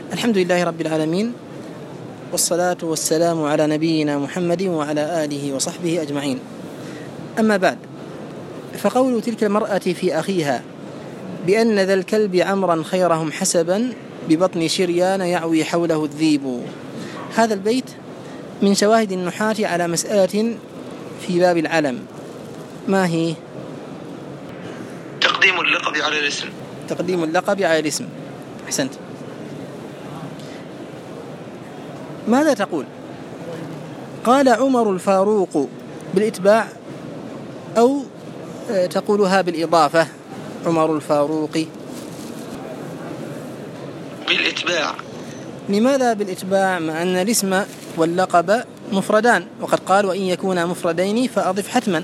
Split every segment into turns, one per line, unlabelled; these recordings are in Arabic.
الحمد لله رب العالمين، والصلاة والسلام على نبينا محمد وعلى آله وصحبه أجمعين. أما بعد، فقول تلك المرأة في أخيها بأن ذا الكلب عمرا خيرهم حسبا ببطن شريان يعوي حوله الذيب، هذا البيت من شواهد النحاة على مسألة في باب العلم. ما هي؟
تقديم اللقب على الاسم.
تقديم اللقب على الاسم، أحسنت. ماذا تقول؟ قال عمر الفاروق بالإتباع أو تقولها بالإضافة؟ عمر الفاروق
بالإتباع.
لماذا بالإتباع مع أن الاسم واللقب مفردان؟ وقد قال وإن يكونا مفردين فأضف حتما.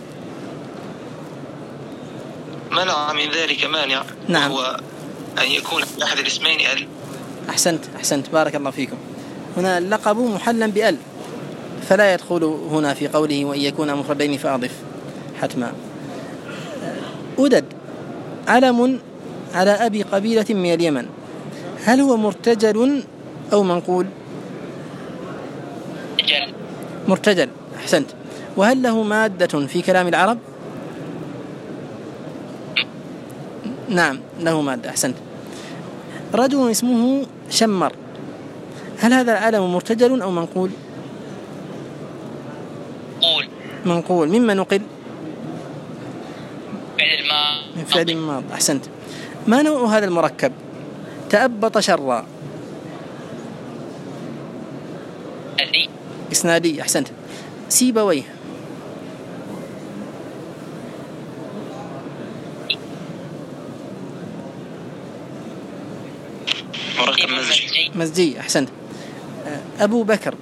منع من ذلك مانع،
نعم،
وهو أن يكون أحد الاسمين ال.
أحسنت بارك الله فيكم. هنا اللقب محلا بأل، فلا يدخل هنا في قوله وإن يكونا مفردين فأضف حتما. أدد علم على أبي قبيلة من اليمن، هل هو مرتجل أو منقول؟ مرتجل، أحسنت. وهل له مادة في كلام العرب؟ نعم له مادة، أحسنت. رجل اسمه شمر، هل هذا العلم مرتجل أو منقول؟ منقول. مما نقل؟ من فعل الماض، أحسنت. ما نوع هذا المركب؟ تأبط شرا. إسنادي، أحسنت. سيبويه.
مركب
مزجي، أحسنت. أبو بكر.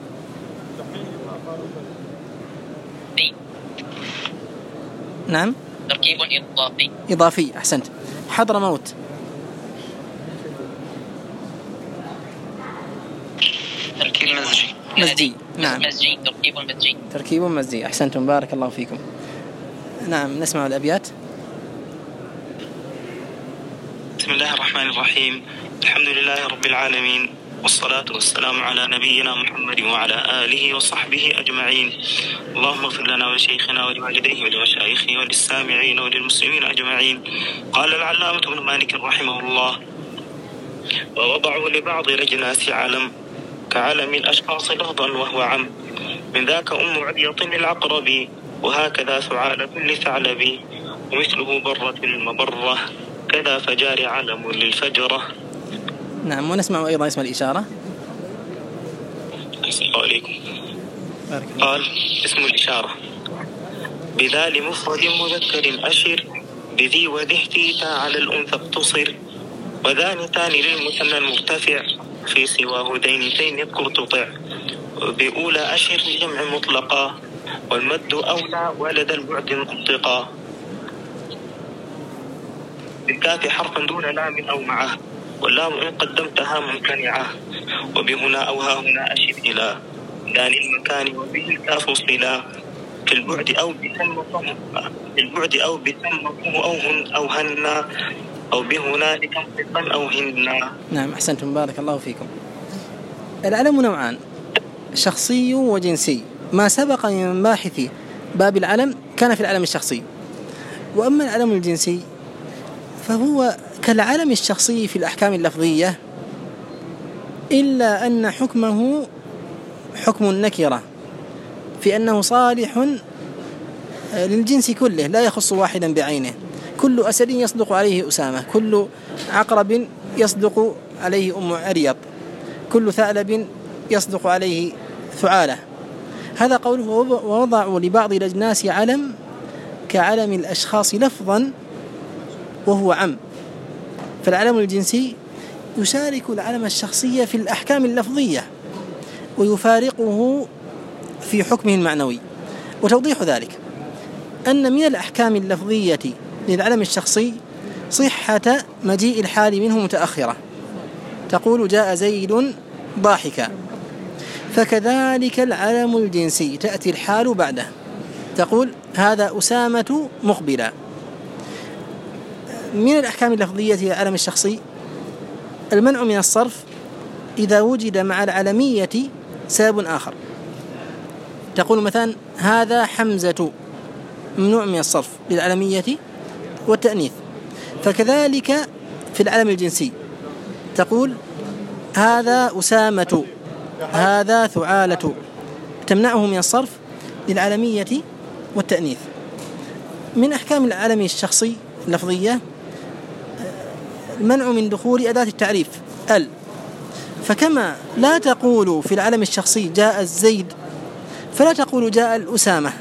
نعم،
تركيب
إضافي، أحسنت. حضرموت.
تركيب
مزجي، نعم، تركيب مزجي، أحسنتم بارك الله فيكم. نعم، نسمع الأبيات.
بسم الله الرحمن الرحيم. الحمد لله رب العالمين، والصلاة والسلام على نبينا محمد وعلى آله وصحبه أجمعين. اللهم اغفر لنا ولشيخنا ولوالديه ولمشايخه وللسامعين وللمسلمين أجمعين. قال العلامة ابن مالك رحمه الله: ووضعوا لبعض الأجناس علم كعلم الأشخاص لفظا وهو عم، من ذاك أم عديط للعقرب، وهكذا سعال كل ثعلب، ومثله برة المبرة، كذا فجار علم للفجرة.
نعم، ونسمع أيضا اسم الإشارة.
السلام عليكم. قال: اسم الإشارة: بذا لمفرد مذكر أشر، بذي وذي اهتيتا على الأنثى اقتصر، وذان تاني للمثنى المرتفع، في سواه ذين اذكر تطع، بأولى أشر لجمع مطلقا، والمد أولى ولد البعد منطقا، بالكاف حرفا دون لام أو معه، واللام إن قدمتها ممتنعة، وبهنا أو ها هنا أشر إلى دان المكان، وبه الكاف صلا، في البعد أو بثمكم أو هنا، أو بهنالك انطقا أو هنا.
نعم، أحسنتم بارك الله فيكم. العلم نوعان، شخصي وجنسي. ما سبق من باحث باب العلم كان في العلم الشخصي، وأما العلم الجنسي فهو كالعلم الشخصي في الأحكام اللفظية، إلا أن حكمه حكم النكرة، في أنه صالح للجنس كله، لا يخص واحدا بعينه. كل أسد يصدق عليه أسامة، كل عقرب يصدق عليه أم عريض، كل ثعلب يصدق عليه ثعالة. هذا قوله: ووضعوا لبعض الأجناس علم كعلم الأشخاص لفظا وهو عم. فالعلم الجنسي يشارك العلم الشخصي في الأحكام اللفظية، ويفارقه في حكمه المعنوي. وتوضيح ذلك أن من الأحكام اللفظية للعلم الشخصي صحة مجيء الحال منه متأخرة، تقول: جاء زيد ضاحكا. فكذلك العلم الجنسي تأتي الحال بعده، تقول: هذا أسامة مقبلا. من الأحكام اللفظية للعلم الشخصي المنع من الصرف إذا وجد مع العلمية سبب آخر. تقول مثلا هذا حمزة، ممنوع من الصرف للعلمية والتأنيث. فكذلك في العلم الجنسي تقول هذا أسامة، هذا ثعالة، تمنعه من الصرف للعلمية والتأنيث. من أحكام العلم الشخصي اللفظية المنع من دخول أداة التعريف ال، فكما لا تقول في العلم الشخصي جاء الزيد فلا تقول جاء الأسامة.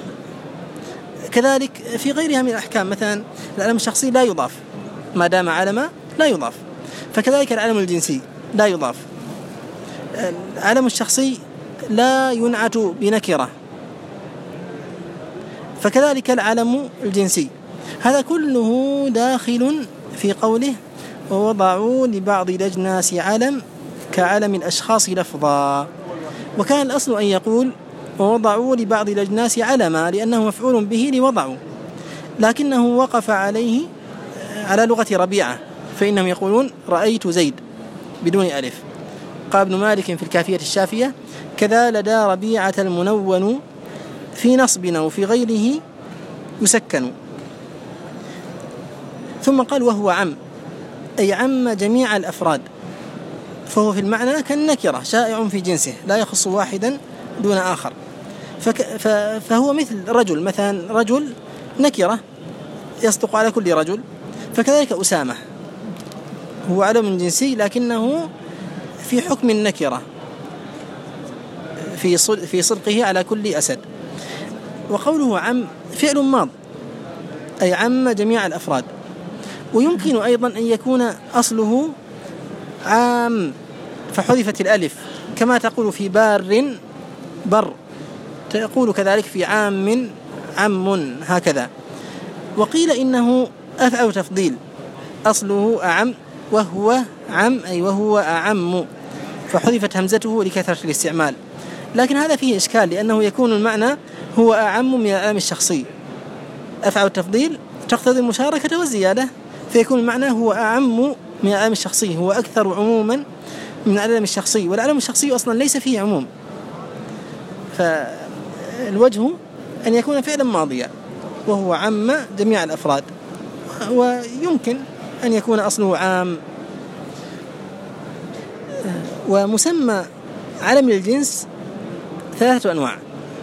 كذلك في غيرها من الأحكام، مثلا العلم الشخصي لا يضاف ما دام علما لا يضاف، فكذلك العلم الجنسي لا يضاف. العلم الشخصي لا ينعت بنكرة، فكذلك العلم الجنسي. هذا كله داخل في قوله ووضعوا لبعض الأجناس علم كعلم الأشخاص لفظا. وكان الأصل أن يقول ووضعوا لبعض الأجناس علما لأنه مفعول به لوضعوا، لكنه وقف عليه على لغة ربيعة، فإنهم يقولون رأيت زيد بدون ألف. قال ابن مالك في الكافية الشافية كذا لدى ربيعة المنون في نصبنا وفي غيره يسكن. ثم قال وهو عم، أي عم جميع الأفراد، فهو في المعنى كالنكرة شائع في جنسه لا يخص واحدا دون آخر. فهو مثل رجل، مثلا رجل نكرة يصدق على كل رجل، فكذلك أسامة هو علم جنسي لكنه في حكم النكرة في صدقه على كل أسد. وقوله عم فعل ماض أي عم جميع الأفراد. ويمكن أيضا أن يكون أصله عام فحذفت الألف، كما تقول في بار بر، تقول كذلك في عام عم، هكذا. وقيل إنه أفعل تفضيل أصله أعم وهو عم أي وهو أعم، فحذفت همزته لكثرة الاستعمال. لكن هذا فيه إشكال، لأنه يكون المعنى هو أعم من العلم الشخصي. أفعل التفضيل تقتضي المشاركة والزيادة، فيكون المعنى هو أعم من العلم الشخصي، هو أكثر عموما من العلم الشخصي، والعلم الشخصي أصلا ليس فيه عموم. فالوجه أن يكون فعلا ماضيا وهو عم جميع الأفراد، ويمكن أن يكون أصله عام. ومسمى علم الجنس 3 أنواع.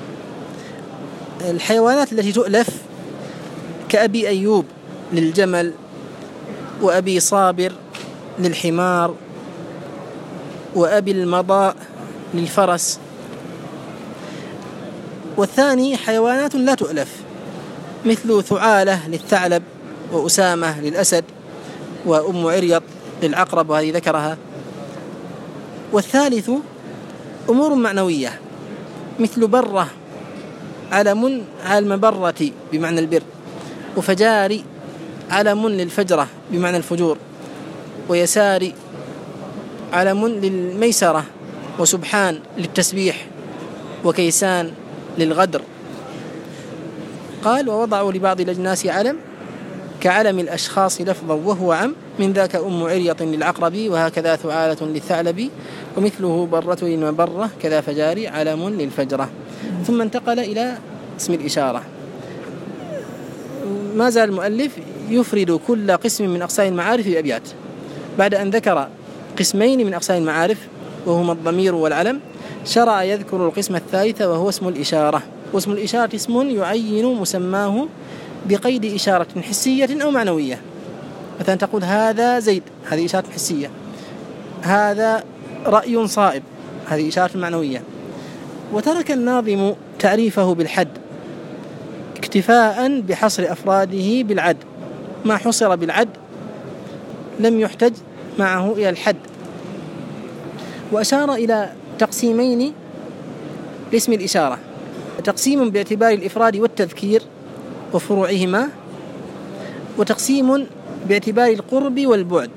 الحيوانات التي تؤلف كأبي أيوب للجمل، وأبي صابر للحمار، وأبي المضاء للفرس. والثاني حيوانات لا تؤلف مثل ثعالة للثعلب، وأسامة للأسد، وأم عريض للعقرب وهذه ذكرها. والثالث أمور معنوية مثل برة علم على المبرة بمعنى البر، وفجار علم للفجرة بمعنى الفجور، ويسار علم للميسرة، وسبحان للتسبيح، وكيسان للغدر. قال ووضعوا لبعض الأجناس علم كعلم الأشخاص لفظا وهو عم، من ذاك أم عريط للعقرب، وهكذا ثعالة للثعلب، ومثله برة للمبرة، كذا فجار علم للفجرة. ثم انتقل إلى اسم الإشارة. ما زال المؤلف يفرد كل قسم من أقسام المعارف بأبيات، بعد أن ذكر قسمين من أقسام المعارف وهما الضمير والعلم، شرع يذكر القسم الثالث وهو اسم الإشارة. واسم الإشارة اسم يعين مسماه بقيد إشارة حسية أو معنوية. مثلا تقول هذا زيد، هذه إشارة حسية. هذا رأي صائب، هذه إشارة معنوية. وترك الناظم تعريفه بالحد اكتفاء بحصر أفراده بالعد، ما حصر بالعد لم يحتج معه إلى الحد. وأشار إلى تقسيمين لاسم الإشارة: تقسيم باعتبار الإفراد والتذكير وفروعهما، وتقسيم باعتبار القرب والبعد.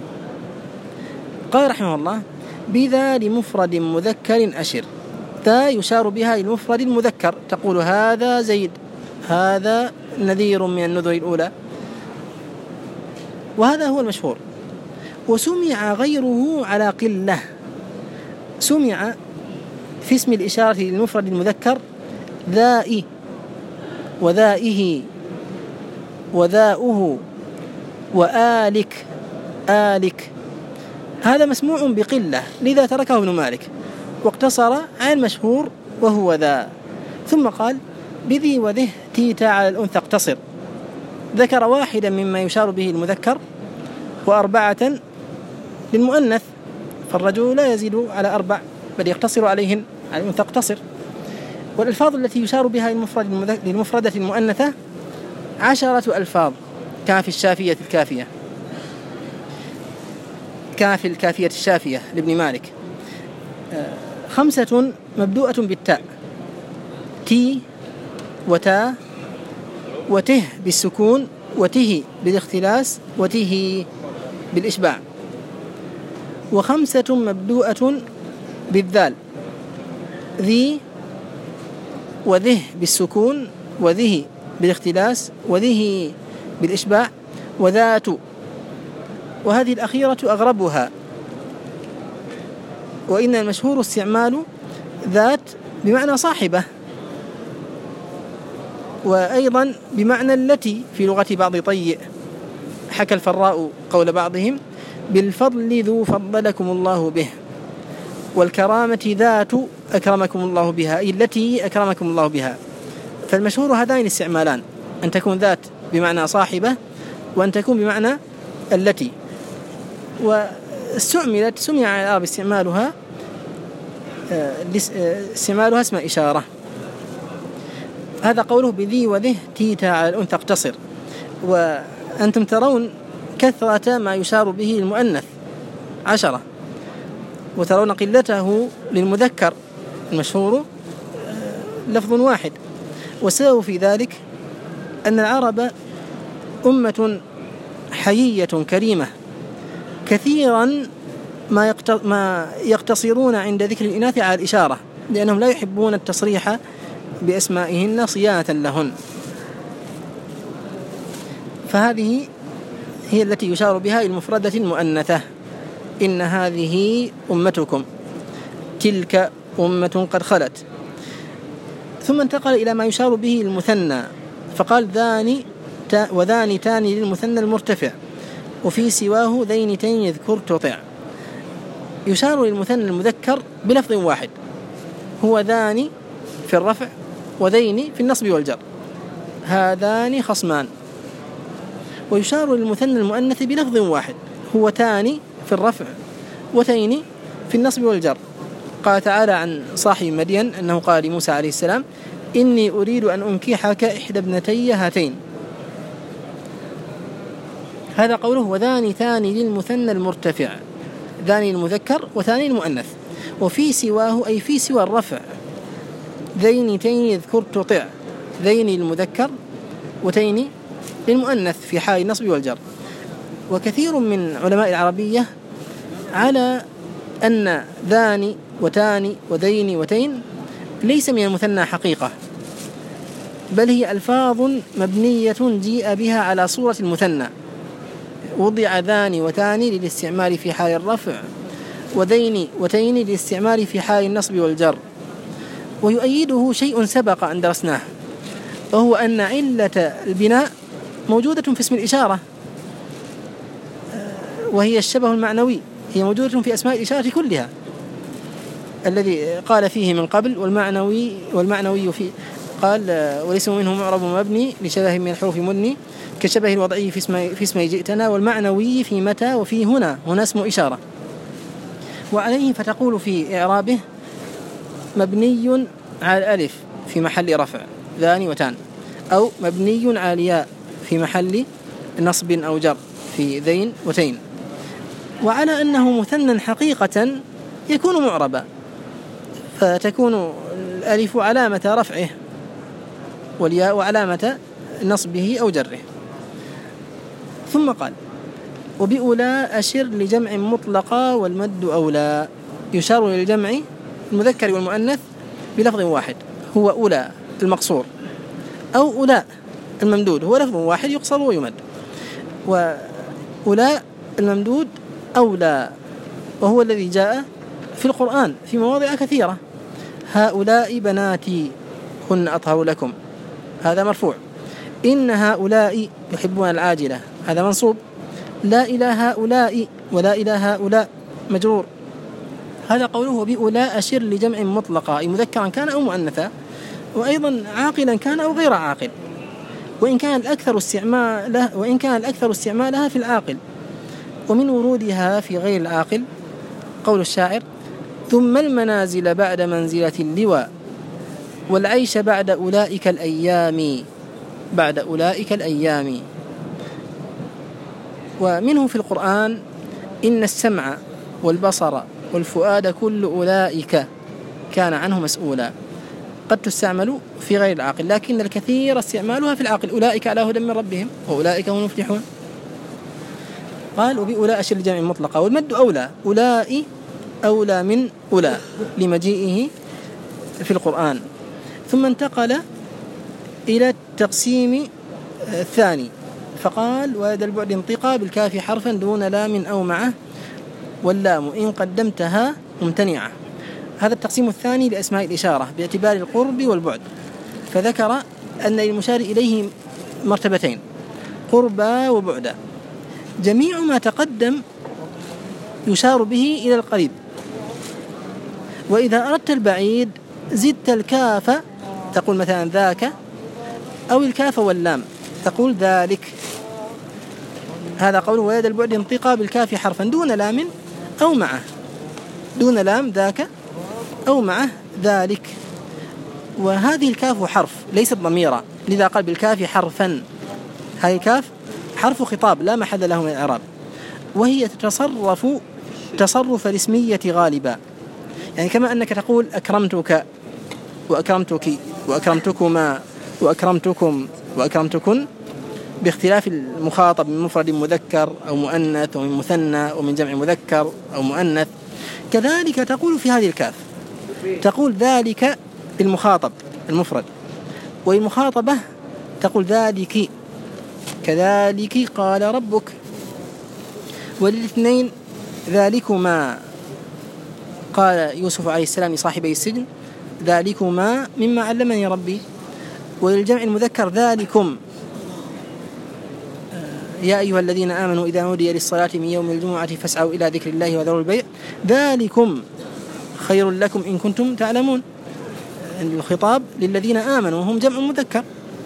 قال رحمه الله: بذا لمفرد مذكر أشر. ذا يشار بها للمفرد المذكر، تقول هذا زيد، هذا نذير من النذر الأولى، وهذا هو المشهور. وسمع غيره على قلة سمع في اسم الإشارة للمفرد المذكر ذائي وذائه وذاؤه وآلك آلك، هذا مسموع بقلة لذا تركه ابن مالك واقتصر على المشهور وهو ذا. ثم قال بذي وذه تيتا على الأنثى اقتصر، ذكر واحدا مما يشار به المذكر وأربعة للمؤنث، فالرجل لا يزيد على 4 بل يقتصر عليهن، على الأنثى اقتصر. والألفاظ التي يشار بها للمفردة المؤنثة 10 ألفاظ، كافي الشافية الكافية، كافي الكافية الشافية لابن مالك، 5 مبدوءة بالتاء، تي وتا وته بالسكون وته بالاختلاس وته بالإشباع، و5 مبدوءة بالذال، ذي وذه بالسكون وذه بالاختلاس وذه بالإشباع وذات، وهذه الأخيرة أغربها، وإن المشهور استعمال ذات بمعنى صاحبة، وأيضا بمعنى التي في لغة بعض طيء. حكى الفراء قول بعضهم بالفضل ذو فضلكم الله به، والكرامة ذات أكرمكم الله بها، أي التي أكرمكم الله بها. فالمشهور هذين الاستعمالان، أن تكون ذات بمعنى صاحبة وأن تكون بمعنى التي. واستعملت سمع على العرب استعمالها اسم إشارة. هذا قوله بذي وذه تيتا على الأنثى اقتصر. وأنتم ترون كثرة ما يشار به المؤنث 10، وترون قلته للمذكر المشهور لفظ واحد. والسبب في ذلك أن العرب أمة حيية كريمة، كثيرا ما يقتصرون عند ذكر الإناث على الإشارة، لأنهم لا يحبون التصريح بأسمائهن صيانة لهن. فهذه هي التي يشار بها المفردة المؤنثة، إن هذه أمتكم، تلك أمة قد خلت. ثم انتقل إلى ما يشار به المثنى، فقال ذان وذان تاني للمثنى المرتفع، وفي سواه ذين تين يذكر تطع. يشار للمثنى المذكر بلفظ واحد، هو ذان في الرفع وذين في النصب والجر، هذان خصمان. ويشار للمثنى المؤنث بلفظ واحد، هو تاني في الرفع وتين في النصب والجر. قال تعالى عن صاحب مدين أنه قال لموسى عليه السلام إني أريد أن أنكحك إحدى ابنتي هاتين. هذا قوله وذان ثاني للمثنى المرتفع، ذاني المذكر وثاني المؤنث. وفي سواه أي في سوى الرفع، ذين تين يذكر تطع، ذين المذكر وتين للمؤنث في حال النصب والجر. وكثير من علماء العربية على أن ذاني وتاني وذين وتين ليس من المثنى حقيقة، بل هي ألفاظ مبنية جيء بها على صورة المثنى، وضع ذاني وتاني للاستعمال في حال الرفع، وذين وتين للاستعمال في حال النصب والجر. ويؤيده شيء سبق أن درسناه، وهو أن علة البناء موجودة في اسم الإشارة، وهي الشبه المعنوي، هي موجودة في أسماء الإشارة كلها، الذي قال فيه من قبل والمعنوي في قال والاسم منه معرب مبني لشبه من الحروف مني كشبه الوضعي في اسم جئتنا، والمعنوي في متى وفي هنا اسم إشارة. وعليه فتقول في إعرابه مبني على الألف في محل رفع ذاني وتان، أو مبني على الياء في محل نصب أو جر في ذين وتين. وعلى أنه مثنى حقيقة يكون معربا، فتكون الألف علامة رفعه والياء علامة نصبه أو جره. ثم قال وبأولى أشر لجمع مطلقا والمد أولى. يشار للجمع المذكر والمؤنث بلفظ واحد، هو أولى المقصور، أو أولى الممدود، هو لفظ واحد يقصر ويمد. وأولى الممدود أولى، وهو الذي جاء في القرآن في مواضع كثيرة. هؤلاء بناتي هن أطهر لكم، هذا مرفوع. إن هؤلاء يحبون العاجلة، هذا منصوب. لا إلى هؤلاء ولا إلى هؤلاء مجرور. هذا قوله بأولاء أشر لجمع مطلقة، أي مذكرا كان أو مؤنثا، وأيضا عاقلا كان أو غير عاقل، وإن كان الأكثر استعمالها في العاقل. ومن ورودها في غير العاقل قول الشاعر: ثم المنازل بعد منزلة اللواء، والعيش بعد أولئك الأيام، بعد أولئك الأيام. ومنه في القرآن: إن السمع والبصر والفؤاد كل أولئك كان عنه مسؤولا. قد تستعمل في غير العاقل، لكن الكثير استعمالها في العاقل: أولئك على هدى من ربهم وأولئك هم المفلحون. قال: وبأولاء أشر لجمع مطلقة، والمد أولى، أولاء أولى من أولى لمجيئه في القرآن. ثم انتقل إلى التقسيم الثاني فقال: ويد البعد انطقا بالكاف حرفا دون لام أو معه، واللام إن قدمتها ممتنعة. هذا التقسيم الثاني لأسماء الإشارة باعتبار القرب والبعد، فذكر أن للمشار إليه مرتبتين: قربا وبعدا. جميع ما تقدم يشار به إلى القريب، وإذا أردت البعيد زدت الكاف تقول مثلا ذاك، أو الكاف واللام تقول ذلك. هذا قوله: ويد البعد انطقا بالكاف حرفا دون لام أو معه، دون لام ذاك أو معه ذلك. وهذه الكاف حرف ليست ضميرا، لذا قال بالكاف حرفا. هذه الكاف حرف خطاب لا محل له من الإعراب، وهي تتصرف تصرف الاسمية غالبا، يعني كما أنك تقول أكرمتك وأكرمتك وأكرمتكما وأكرمتكم وأكرمتكن، باختلاف المخاطب من مفرد مذكر أو مؤنث، ومن مثنى ومن جمع مذكر أو مؤنث. كذلك تقول في هذه الكاف، تقول ذلك للمخاطب المفرد، والمخاطبة تقول ذلك. كذلك قال ربك. وللاثنين ذلكما قال يوسف عليه السلام لصاحبي السجن: ذلكما مما علمني ربي. وللجمع المذكر ذلكم: يا أيها الذين آمنوا إذا نودي للصلاة من يوم الجمعة فاسعوا إلى ذكر الله وذروا البيع ذلكم خير لكم إن كنتم تعلمون. الخطاب للذين آمنوا هم جمع مذكر.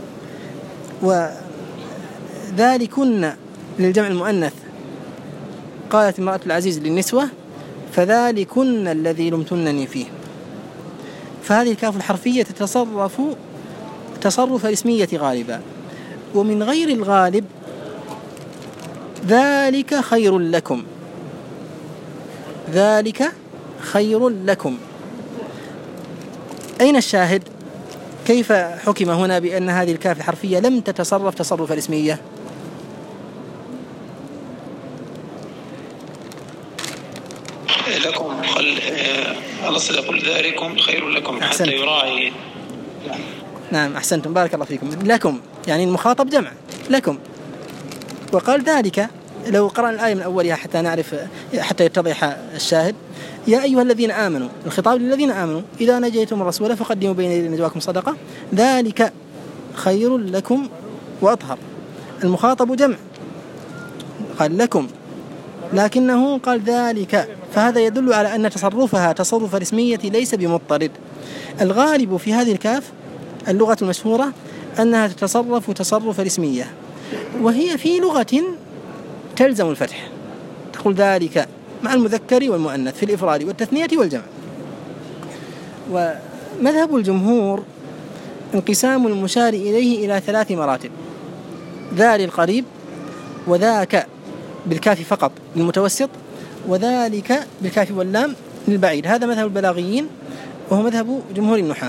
وذلكن للجمع المؤنث، قالت امرأة العزيز للنسوة: فذلكن الذي لمتنني فيه. فهذه الكاف الحرفية تتصرف تصرف الاسمية غالبا. ومن غير الغالب: ذلك خير لكم، ذلك خير لكم. أين الشاهد؟ كيف حكم هنا بأن هذه الكاف الحرفية لم تتصرف تصرف الاسمية؟
لكم الأصل يقول ذلكم خير لكم حتى يراعي.
نعم أحسنتم، بارك الله فيكم. لكم يعني المخاطب جمع لكم، وقال ذلك. لو قرأنا الآية من أولها حتى نعرف، حتى يتضح الشاهد: يا أيها الذين آمنوا، الخطاب للذين آمنوا: إذا نجيتم الرسول فقدموا بين يدي نجواكم صدقة، ذلك خير لكم وأطهر. المخاطب جمع قال لكم، لكنه قال ذلك، فهذا يدل على أن تصرفها تصرف الاسمية ليس بمضطرد. الغالب في هذه الكاف اللغة المشهورة أنها تتصرف تصرف الاسمية، وهي في لغة تلزم الفتح، تقول ذلك مع المذكر والمؤنث في الإفراد والتثنية والجمع. ومذهب الجمهور انقسام المشار إليه إلى 3 مراتب: ذا للقريب، وذاك بالكاف فقط للمتوسط، وذلك بالكاف واللام للبعيد. هذا مذهب البلاغيين وهو مذهب جمهور النحاة.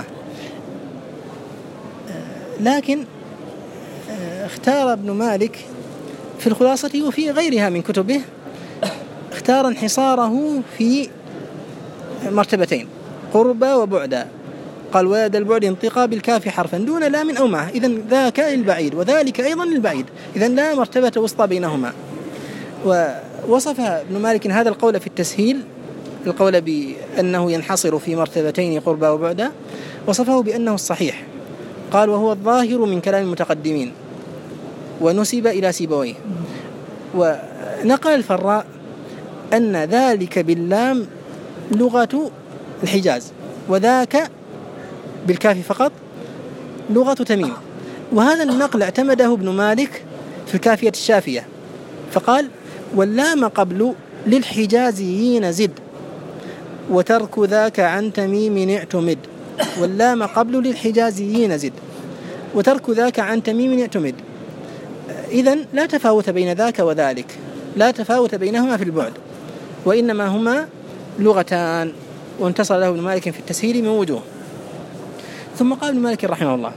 لكن اختار ابن مالك في الخلاصة وفي غيرها من كتبه، اختار انحصاره في مرتبتين: قربا وبعدا. قال: ويد البعد انطقا بالكاف حرفا دون لام أو معه، إذن ذاك للبعيد وذلك أيضا للبعيد، إذن لا مرتبة وسطى بينهما. ووصف ابن مالك هذا القول في التسهيل القول بأنه ينحصر في مرتبتين قربا وبعدا وصفه بأنه الصحيح، قال وهو الظاهر من كلام المتقدمين، ونسب إلى سيبويه. ونقل الفراء أن ذلك باللام لغة الحجاز، وذاك بالكاف فقط لغة تميم. وهذا النقل اعتمده ابن مالك في الكافية الشافية، فقال واللام قبل للحجازيين زد، وترك ذاك عن تميم اعتمد. واللام قبل للحجازيين زد، وترك ذاك عن تميم اعتمد. إذن لا تفاوت بين ذاك وذلك، لا تفاوت بينهما في البعد، وإنما هما لغتان. وانتصر له ابن مالك في التسهيل من وجوه. ثم قال ابن مالك رحمه الله: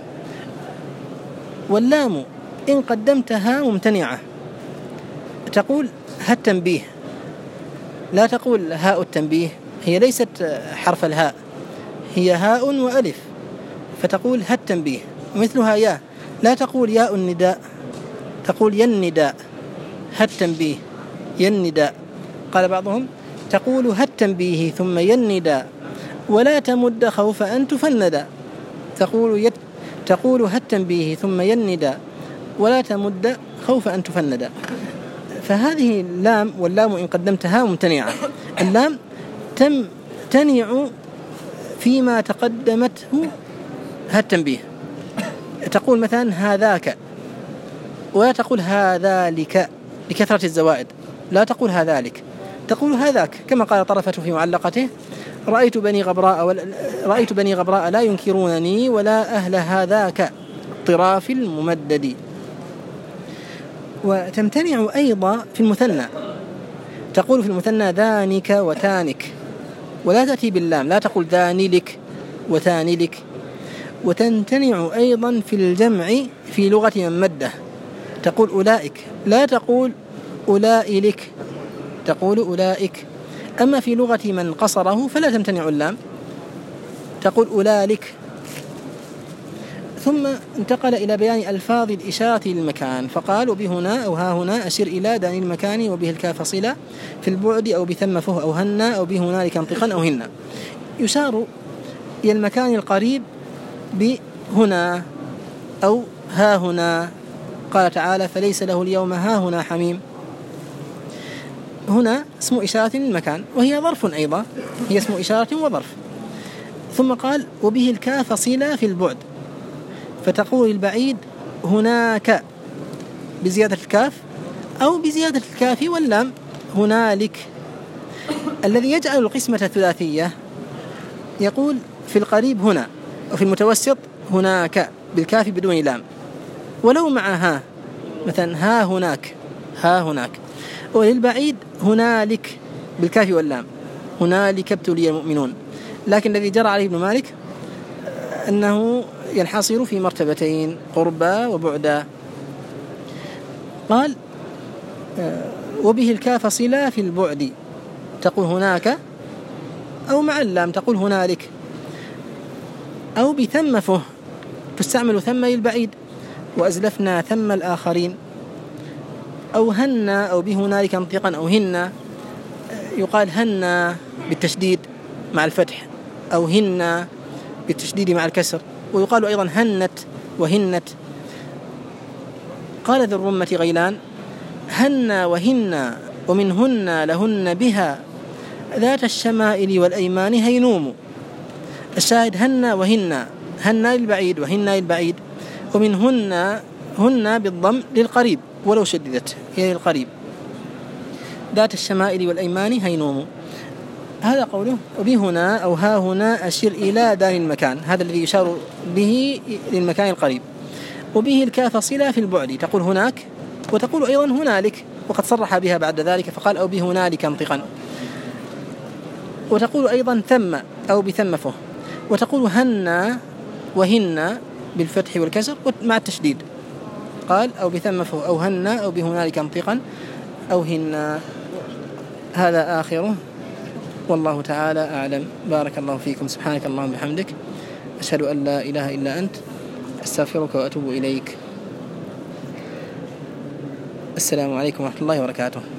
واللام إن قدمتها ممتنعة، تقول ها التنبيه، لا تقول هاء التنبيه، هي ليست حرف الهاء، هي هاء وألف، فتقول ها التنبيه. مثلها يا، لا تقول ياء النداء، تقول يننداء، ها التنبيه يننداء. قال بعضهم: تقول ها التنبيه ثم يننداء، ولا تمد خوف أن تفندا. تقول ها التنبيه ثم يننداء، ولا تمد خوف أن تفندا. فهذه اللام، واللام إن قدمتها ممتنعة. اللام تمتنع فيما تقدمته ها التنبيه. تقول مثلا هذاك، ولا تقول هذالك لكثرة الزوائد، لا تقول هذالك، تقول هذاك، كما قال طرفة في معلقته: رأيت بني غبراء لا ينكرونني، ولا أهل هذاك الطراف الممدد. وتمتنع أيضا في المثنى، تقول في المثنى ذانك وتانك، ولا تأتي باللام، لا تقول ذاني لك وثاني لك. وتمتنع أيضا في الجمع في لغة من مده، تقول أولئك، لا تقول أولئك، تقول أولئك. أما في لغة من قصره فلا تمتنع اللام، تقول أولئك. ثم انتقل إلى بيان ألفاظ الإشارة للمكان، فقال: وبهنا أو ها هنا أشر إلى دان المكان، وبه الكاف صلة في البعد، أو بثم فه أو هنا، أو بهنالك انطقا أو هنا. يشار إلى المكان القريب بهنا أو ها هنا. قال تعالى: فليس له اليوم ها هنا حميم. هنا اسم إشارة للمكان، وهي ظرف أيضا، هي اسم إشارة وظرف. ثم قال: وبه الكاف صلة في البعد، فتقول البعيد هناك بزيادة الكاف، أو بزيادة الكاف واللام هنالك. الذي يجعل القسمة الثلاثية يقول في القريب هنا، وفي المتوسط هناك بالكاف بدون لام، ولو مع ها، مثلا ها هناك، ها هناك. وللبعيد هنالك بالكاف واللام، هنالك ابتلي المؤمنون. لكن الذي جرى عليه ابن مالك أنه ينحصر في مرتبتين: قربا وبعدا. قال: وبه الكاف صلة في البعد، تقول هناك، أو مع اللام تقول هنالك، أو بثم فه، تستعمل ثم للبعيد، وأزلفنا ثم الآخرين. أو هنا، أو بهنالك انطقا، أو هن، يقال هن بالتشديد مع الفتح، أو هن بالتشديد مع الكسر، ويقال أيضا هنت وهنت. قال ذو الرمة غيلان: هن وهن ومنهن لهن بها ذات الشمائل والأيمان هينوم. الشاهد هن وهن، هن للبعيد وهن للبعيد، ومنهن هن بالضم للقريب ولو شددت، هي للقريب. ذات الشمائل والأيمان هينوم. هذا قوله: وبهنا أو ها هنا أشر إلى دار المكان، هذا الذي يشار به للمكان القريب. وبه الكاف صلة في البعد، تقول هناك، وتقول أيضا هنالك، وقد صرح بها بعد ذلك فقال: أو بهنالك انطقا. وتقول أيضا ثم أو بثم فه، وتقول هن وهن بالفتح والكسر مع التشديد. قال: أو بثم فه أو هن أو بهنالك انطقا أو هن. هذا آخره، والله تعالى أعلم. بارك الله فيكم. سبحانك اللهم وبحمدك، أشهد أن لا إله إلا أنت، أستغفرك وأتوب إليك. السلام عليكم ورحمة الله وبركاته.